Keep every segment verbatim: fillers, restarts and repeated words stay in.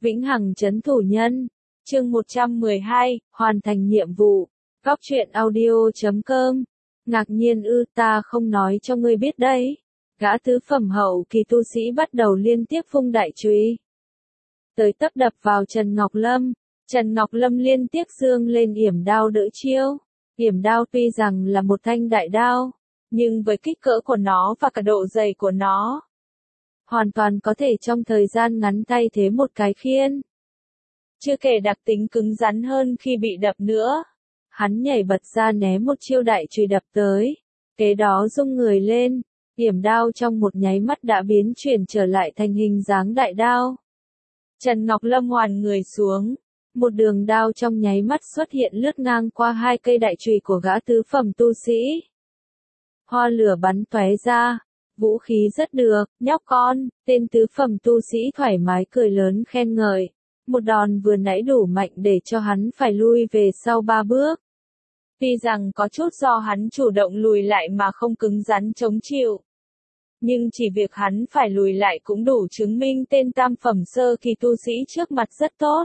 Vĩnh hằng trấn thủ nhân. Chương một trăm mười hai, hoàn thành nhiệm vụ. Góc truyện audio chấm com. Ngạc nhiên ư, ta không nói cho ngươi biết đấy. Gã tứ phẩm hậu kỳ tu sĩ bắt đầu liên tiếp vung đại chùy tới tấp đập vào Trần Ngọc Lâm. Trần Ngọc Lâm liên tiếp giương lên yểm đao đỡ chiêu. Yểm đao tuy rằng là một thanh đại đao, nhưng với kích cỡ của nó và cả độ dày của nó, hoàn toàn có thể trong thời gian ngắn thay thế một cái khiên. Chưa kể đặc tính cứng rắn hơn khi bị đập nữa. Hắn nhảy bật ra né một chiêu đại chùy đập tới. Kế đó rung người lên, yểm đao trong một nháy mắt đã biến chuyển trở lại thành hình dáng đại đao. Trần Ngọc Lâm hoàn người xuống. Một đường đao trong nháy mắt xuất hiện lướt ngang qua hai cây đại chùy của gã tứ phẩm tu sĩ. Hoa lửa bắn tóe ra. Vũ khí rất được, nhóc con, tên tứ phẩm tu sĩ thoải mái cười lớn khen ngợi. Một đòn vừa nãy đủ mạnh để cho hắn phải lui về sau ba bước. Tuy rằng có chút do hắn chủ động lùi lại mà không cứng rắn chống chịu. Nhưng chỉ việc hắn phải lùi lại cũng đủ chứng minh tên tam phẩm sơ kỳ tu sĩ trước mặt rất tốt.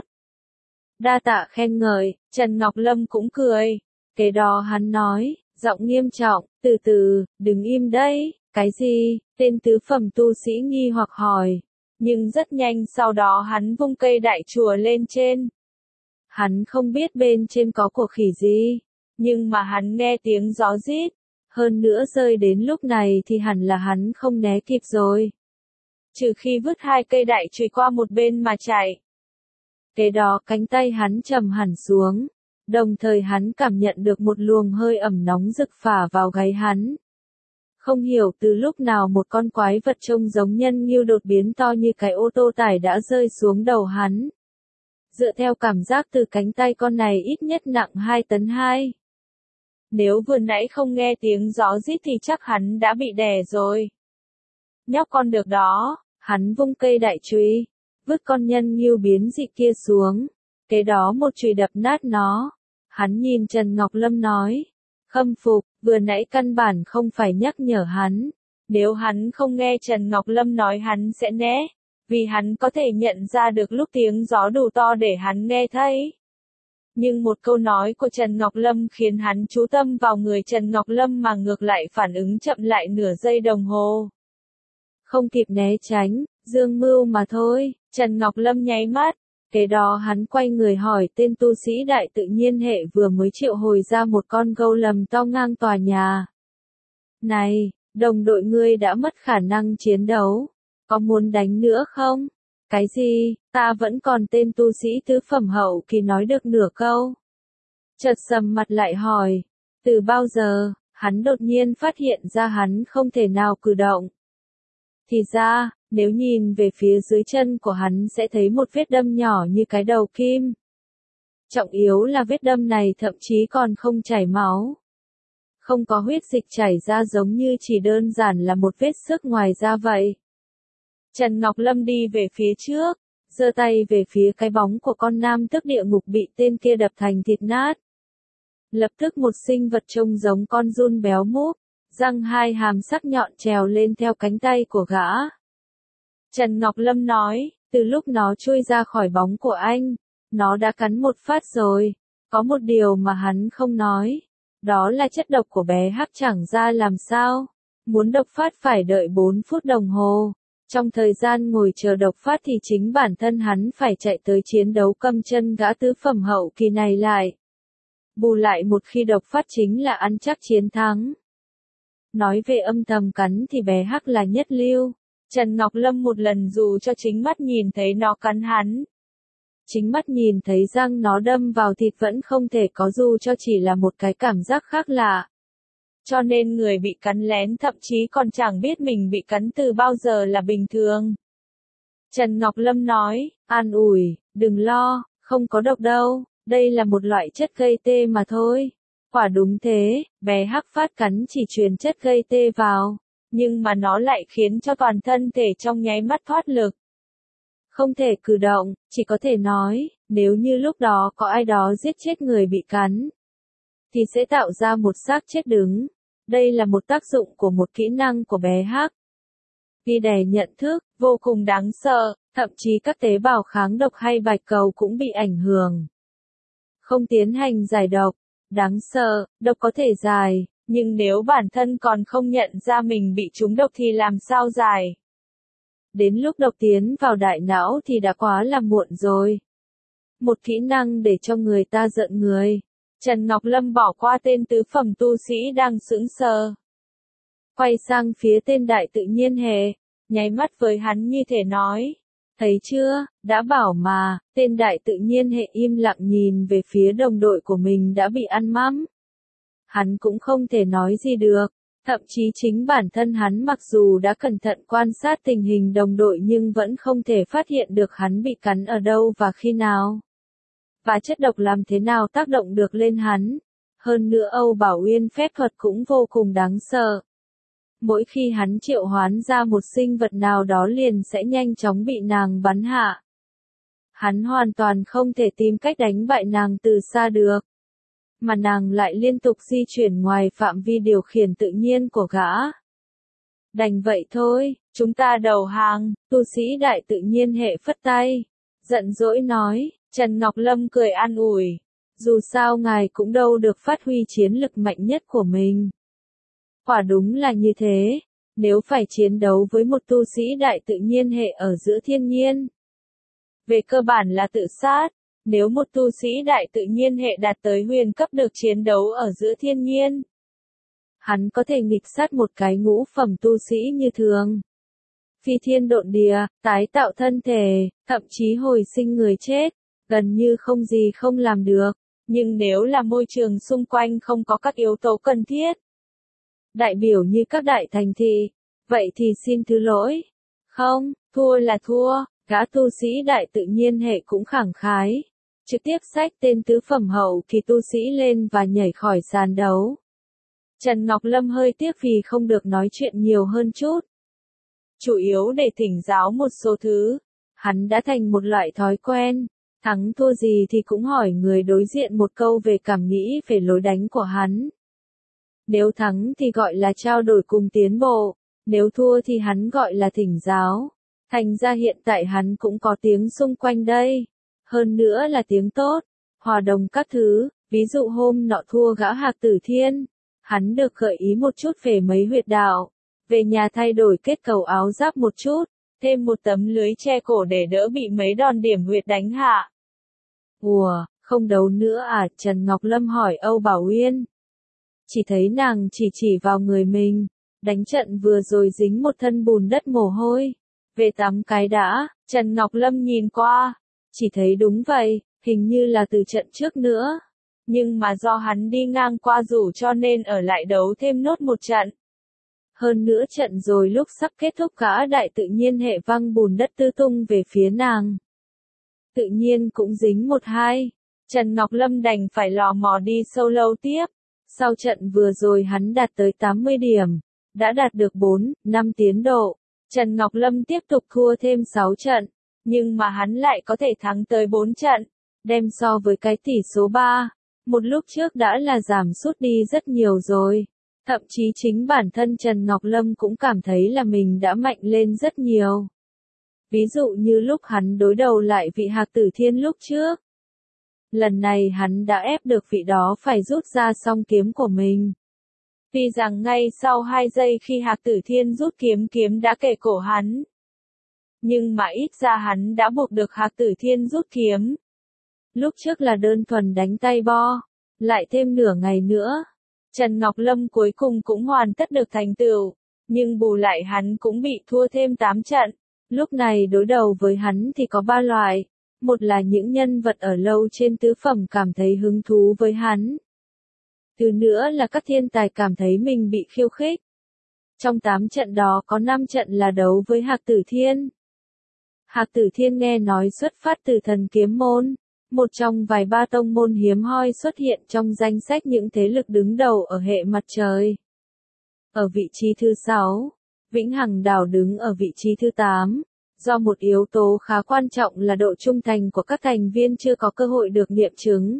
Đa tạ khen ngợi, Trần Ngọc Lâm cũng cười. Kế đó hắn nói, giọng nghiêm trọng, từ từ, đừng im đấy, cái gì, tên tứ phẩm tu sĩ nghi hoặc hỏi. Nhưng rất nhanh sau đó hắn vung cây đại chùa lên trên. Hắn không biết bên trên có của khỉ gì, nhưng mà hắn nghe tiếng gió rít. Hơn nữa rơi đến lúc này thì hẳn là hắn không né kịp rồi. Trừ khi vứt hai cây đại chùy qua một bên mà chạy. Kế đó cánh tay hắn trầm hẳn xuống. Đồng thời hắn cảm nhận được một luồng hơi ẩm nóng rực phả vào gáy hắn. Không hiểu từ lúc nào một con quái vật trông giống nhân ngưu đột biến to như cái ô tô tải đã rơi xuống đầu hắn. Dựa theo cảm giác từ cánh tay con này ít nhất nặng hai tấn hai. Nếu vừa nãy không nghe tiếng gió rít thì chắc hắn đã bị đè rồi. Nhóc con được đó, hắn vung cây đại chùy, vứt con nhân ngưu biến dị kia xuống. Kế đó một chùy đập nát nó. Hắn nhìn Trần Ngọc Lâm nói. Khâm phục, vừa nãy căn bản không phải nhắc nhở hắn. Nếu hắn không nghe Trần Ngọc Lâm nói hắn sẽ né. Vì hắn có thể nhận ra được lúc tiếng gió đủ to để hắn nghe thấy. Nhưng một câu nói của Trần Ngọc Lâm khiến hắn chú tâm vào người Trần Ngọc Lâm mà ngược lại phản ứng chậm lại nửa giây đồng hồ. Không kịp né tránh, dương mưu mà thôi, Trần Ngọc Lâm nháy mắt. Kế đó hắn quay người hỏi tên tu sĩ đại tự nhiên hệ vừa mới triệu hồi ra một con gâu lầm to ngang tòa nhà. Này, đồng đội ngươi đã mất khả năng chiến đấu. Có muốn đánh nữa không? Cái gì, ta vẫn còn tên tu sĩ tứ phẩm hậu kỳ nói được nửa câu. Chợt sầm mặt lại hỏi, từ bao giờ, hắn đột nhiên phát hiện ra hắn không thể nào cử động. Thì ra, nếu nhìn về phía dưới chân của hắn sẽ thấy một vết đâm nhỏ như cái đầu kim. Trọng yếu là vết đâm này thậm chí còn không chảy máu. Không có huyết dịch chảy ra giống như chỉ đơn giản là một vết xước ngoài da vậy. Trần Ngọc Lâm đi về phía trước, giơ tay về phía cái bóng của con nam tước địa ngục bị tên kia đập thành thịt nát. Lập tức một sinh vật trông giống con giun béo múp, răng hai hàm sắc nhọn trèo lên theo cánh tay của gã. Trần Ngọc Lâm nói, từ lúc nó chui ra khỏi bóng của anh, nó đã cắn một phát rồi. Có một điều mà hắn không nói, đó là chất độc của bé Hắc chẳng ra làm sao. Muốn độc phát phải đợi bốn phút đồng hồ. Trong thời gian ngồi chờ độc phát thì chính bản thân hắn phải chạy tới chiến đấu câm chân gã tứ phẩm hậu kỳ này lại. Bù lại một khi độc phát chính là ăn chắc chiến thắng. Nói về âm thầm cắn thì bé Hắc là nhất lưu. Trần Ngọc Lâm một lần dù cho chính mắt nhìn thấy nó cắn hắn. Chính mắt nhìn thấy răng nó đâm vào thịt vẫn không thể có dù cho chỉ là một cái cảm giác khác lạ. Cho nên người bị cắn lén thậm chí còn chẳng biết mình bị cắn từ bao giờ là bình thường. Trần Ngọc Lâm nói, an ủi, đừng lo, không có độc đâu, đây là một loại chất gây tê mà thôi. Quả đúng thế, bé Hắc phát cắn chỉ truyền chất gây tê vào, nhưng mà nó lại khiến cho toàn thân thể trong nháy mắt thoát lực. Không thể cử động, chỉ có thể nói, nếu như lúc đó có ai đó giết chết người bị cắn, thì sẽ tạo ra một xác chết đứng. Đây là một tác dụng của một kỹ năng của bé Hắc. Ghi đè nhận thức, vô cùng đáng sợ, thậm chí các tế bào kháng độc hay bạch cầu cũng bị ảnh hưởng. Không tiến hành giải độc, đáng sợ, độc có thể giải, nhưng nếu bản thân còn không nhận ra mình bị trúng độc thì làm sao giải? Đến lúc độc tiến vào đại não thì đã quá là muộn rồi. Một kỹ năng để cho người ta giận người. Trần Ngọc Lâm bỏ qua tên tứ phẩm tu sĩ đang sững sờ. Quay sang phía tên đại tự nhiên hệ, nháy mắt với hắn như thể nói. Thấy chưa, đã bảo mà, tên đại tự nhiên hệ im lặng nhìn về phía đồng đội của mình đã bị ăn mắm. Hắn cũng không thể nói gì được, thậm chí chính bản thân hắn mặc dù đã cẩn thận quan sát tình hình đồng đội nhưng vẫn không thể phát hiện được hắn bị cắn ở đâu và khi nào. Và chất độc làm thế nào tác động được lên hắn. Hơn nữa Âu Bảo Uyên phép thuật cũng vô cùng đáng sợ. Mỗi khi hắn triệu hoán ra một sinh vật nào đó liền sẽ nhanh chóng bị nàng bắn hạ. Hắn hoàn toàn không thể tìm cách đánh bại nàng từ xa được. Mà nàng lại liên tục di chuyển ngoài phạm vi điều khiển tự nhiên của gã. Đành vậy thôi, chúng ta đầu hàng, tu sĩ đại tự nhiên hệ phất tay. Giận dỗi nói, Trần Ngọc Lâm cười an ủi. Dù sao ngài cũng đâu được phát huy chiến lực mạnh nhất của mình. Quả đúng là như thế, nếu phải chiến đấu với một tu sĩ đại tự nhiên hệ ở giữa thiên nhiên. Về cơ bản là tự sát, nếu một tu sĩ đại tự nhiên hệ đạt tới huyền cấp được chiến đấu ở giữa thiên nhiên. Hắn có thể nghịch sát một cái ngũ phẩm tu sĩ như thường. Phi thiên độn địa, tái tạo thân thể, thậm chí hồi sinh người chết, gần như không gì không làm được. Nhưng nếu là môi trường xung quanh không có các yếu tố cần thiết, đại biểu như các đại thành thị, vậy thì xin thứ lỗi. Không, thua là thua, gã tu sĩ đại tự nhiên hệ cũng khẳng khái. Trực tiếp xách tên tứ phẩm hậu kỳ tu sĩ lên và nhảy khỏi sàn đấu. Trần Ngọc Lâm hơi tiếc vì không được nói chuyện nhiều hơn chút. Chủ yếu để thỉnh giáo một số thứ. Hắn đã thành một loại thói quen. Thắng thua gì thì cũng hỏi người đối diện một câu về cảm nghĩ về lối đánh của hắn. Nếu thắng thì gọi là trao đổi cùng tiến bộ, nếu thua thì hắn gọi là thỉnh giáo. Thành ra hiện tại hắn cũng có tiếng xung quanh đây. Hơn nữa là tiếng tốt, hòa đồng các thứ, ví dụ hôm nọ thua gã Hạc Tử Thiên. Hắn được gợi ý một chút về mấy huyệt đạo, về nhà thay đổi kết cấu áo giáp một chút, thêm một tấm lưới che cổ để đỡ bị mấy đòn điểm huyệt đánh hạ. Ủa, không đấu nữa à? Trần Ngọc Lâm hỏi Âu Bảo Uyên. Chỉ thấy nàng chỉ chỉ vào người mình, đánh trận vừa rồi dính một thân bùn đất mồ hôi. Về tắm cái đã, Trần Ngọc Lâm nhìn qua, chỉ thấy đúng vậy, hình như là từ trận trước nữa. Nhưng mà do hắn đi ngang qua rủ cho nên ở lại đấu thêm nốt một trận. Hơn nữa trận rồi lúc sắp kết thúc gã đại tự nhiên hệ văng bùn đất tư tung về phía nàng. Tự nhiên cũng dính một hai. Trần Ngọc Lâm đành phải lò mò đi sâu lâu tiếp. Sau trận vừa rồi hắn đạt tới tám mươi điểm. Đã đạt được bốn, năm tiến độ. Trần Ngọc Lâm tiếp tục thua thêm sáu trận. Nhưng mà hắn lại có thể thắng tới bốn trận. Đem so với cái tỷ số ba. Một lúc trước đã là giảm sút đi rất nhiều rồi. Thậm chí chính bản thân Trần Ngọc Lâm cũng cảm thấy là mình đã mạnh lên rất nhiều. Ví dụ như lúc hắn đối đầu lại vị Hạc Tử Thiên lúc trước. Lần này hắn đã ép được vị đó phải rút ra song kiếm của mình. Tuy rằng ngay sau hai giây khi Hạc Tử Thiên rút kiếm kiếm đã kề cổ hắn. Nhưng mà ít ra hắn đã buộc được Hạc Tử Thiên rút kiếm. Lúc trước là đơn thuần đánh tay bo, lại thêm nửa ngày nữa. Trần Ngọc Lâm cuối cùng cũng hoàn tất được thành tựu, nhưng bù lại hắn cũng bị thua thêm tám trận. Lúc này đối đầu với hắn thì có ba loại. Một là những nhân vật ở lâu trên tứ phẩm cảm thấy hứng thú với hắn. Thứ nữa là các thiên tài cảm thấy mình bị khiêu khích. Trong tám trận đó có năm trận là đấu với Hạc Tử Thiên. Hạc Tử Thiên nghe nói xuất phát từ thần kiếm môn, một trong vài ba tông môn hiếm hoi xuất hiện trong danh sách những thế lực đứng đầu ở hệ mặt trời. Ở vị trí thứ sáu, Vĩnh Hằng Đảo đứng ở vị trí thứ tám. Do một yếu tố khá quan trọng là độ trung thành của các thành viên chưa có cơ hội được nghiệm chứng.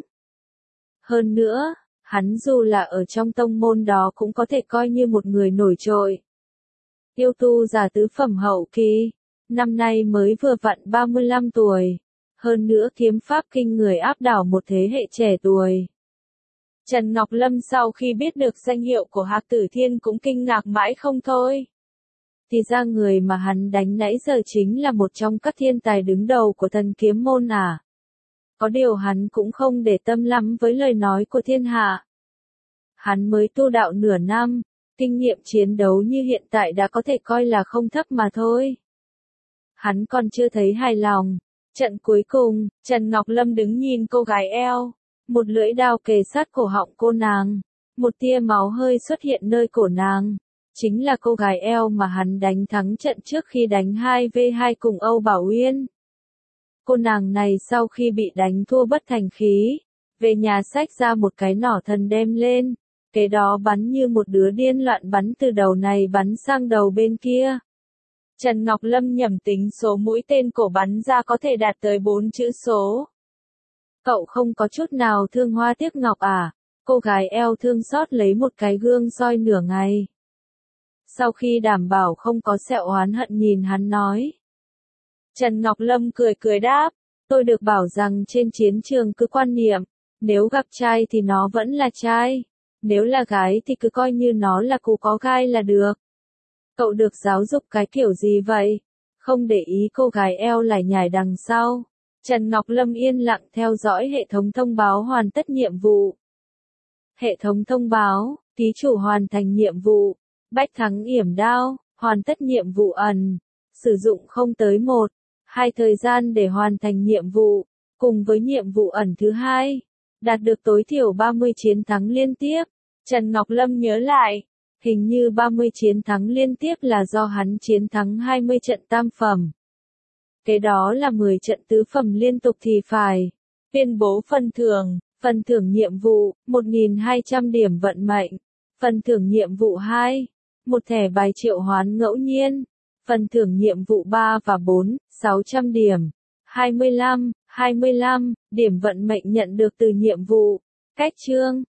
Hơn nữa, hắn dù là ở trong tông môn đó cũng có thể coi như một người nổi trội. Yêu tu giả tứ phẩm hậu kỳ, năm nay mới vừa vặn ba mươi lăm tuổi. Hơn nữa kiếm pháp kinh người áp đảo một thế hệ trẻ tuổi. Trần Ngọc Lâm sau khi biết được danh hiệu của Hạc Tử Thiên cũng kinh ngạc mãi không thôi. Thì ra người mà hắn đánh nãy giờ chính là một trong các thiên tài đứng đầu của thần kiếm môn à. Có điều hắn cũng không để tâm lắm với lời nói của thiên hạ. Hắn mới tu đạo nửa năm, kinh nghiệm chiến đấu như hiện tại đã có thể coi là không thấp mà thôi. Hắn còn chưa thấy hài lòng. Trận cuối cùng, Trần Ngọc Lâm đứng nhìn cô gái eo. Một lưỡi đao kề sát cổ họng cô nàng. Một tia máu hơi xuất hiện nơi cổ nàng. Chính là cô gái eo mà hắn đánh thắng trận trước khi đánh hai vs hai cùng Âu Bảo Uyên. Cô nàng này sau khi bị đánh thua bất thành khí, về nhà xách ra một cái nỏ thần đem lên. Cái đó bắn như một đứa điên loạn bắn từ đầu này bắn sang đầu bên kia. Trần Ngọc Lâm nhẩm tính số mũi tên cổ bắn ra có thể đạt tới bốn chữ số. Cậu không có chút nào thương hoa tiếc ngọc à? Cô gái eo thương xót lấy một cái gương soi nửa ngày. Sau khi đảm bảo không có sẹo oán hận nhìn hắn nói. Trần Ngọc Lâm cười cười đáp, tôi được bảo rằng trên chiến trường cứ quan niệm, nếu gặp trai thì nó vẫn là trai, nếu là gái thì cứ coi như nó là củ có gai là được. Cậu được giáo dục cái kiểu gì vậy? Không để ý cô gái eo lải nhải đằng sau. Trần Ngọc Lâm yên lặng theo dõi hệ thống thông báo hoàn tất nhiệm vụ. Hệ thống thông báo, ký chủ hoàn thành nhiệm vụ. Bách thắng yểm đao, hoàn tất nhiệm vụ ẩn. Sử dụng không tới một, hai thời gian để hoàn thành nhiệm vụ. Cùng với nhiệm vụ ẩn thứ hai, đạt được tối thiểu ba mươi chiến thắng liên tiếp. Trần Ngọc Lâm nhớ lại. Hình như ba mươi chiến thắng liên tiếp là do hắn chiến thắng hai mươi trận tam phẩm. Cái đó là mười trận tứ phẩm liên tục thì phải. Tuyên bố phần thưởng, phần thưởng nhiệm vụ, một nghìn hai trăm điểm vận mệnh. Phần thưởng nhiệm vụ hai, một thẻ bài triệu hoán ngẫu nhiên. Phần thưởng nhiệm vụ ba và bốn, sáu trăm điểm. hai mươi lăm, hai mươi lăm, điểm vận mệnh nhận được từ nhiệm vụ. Cách chương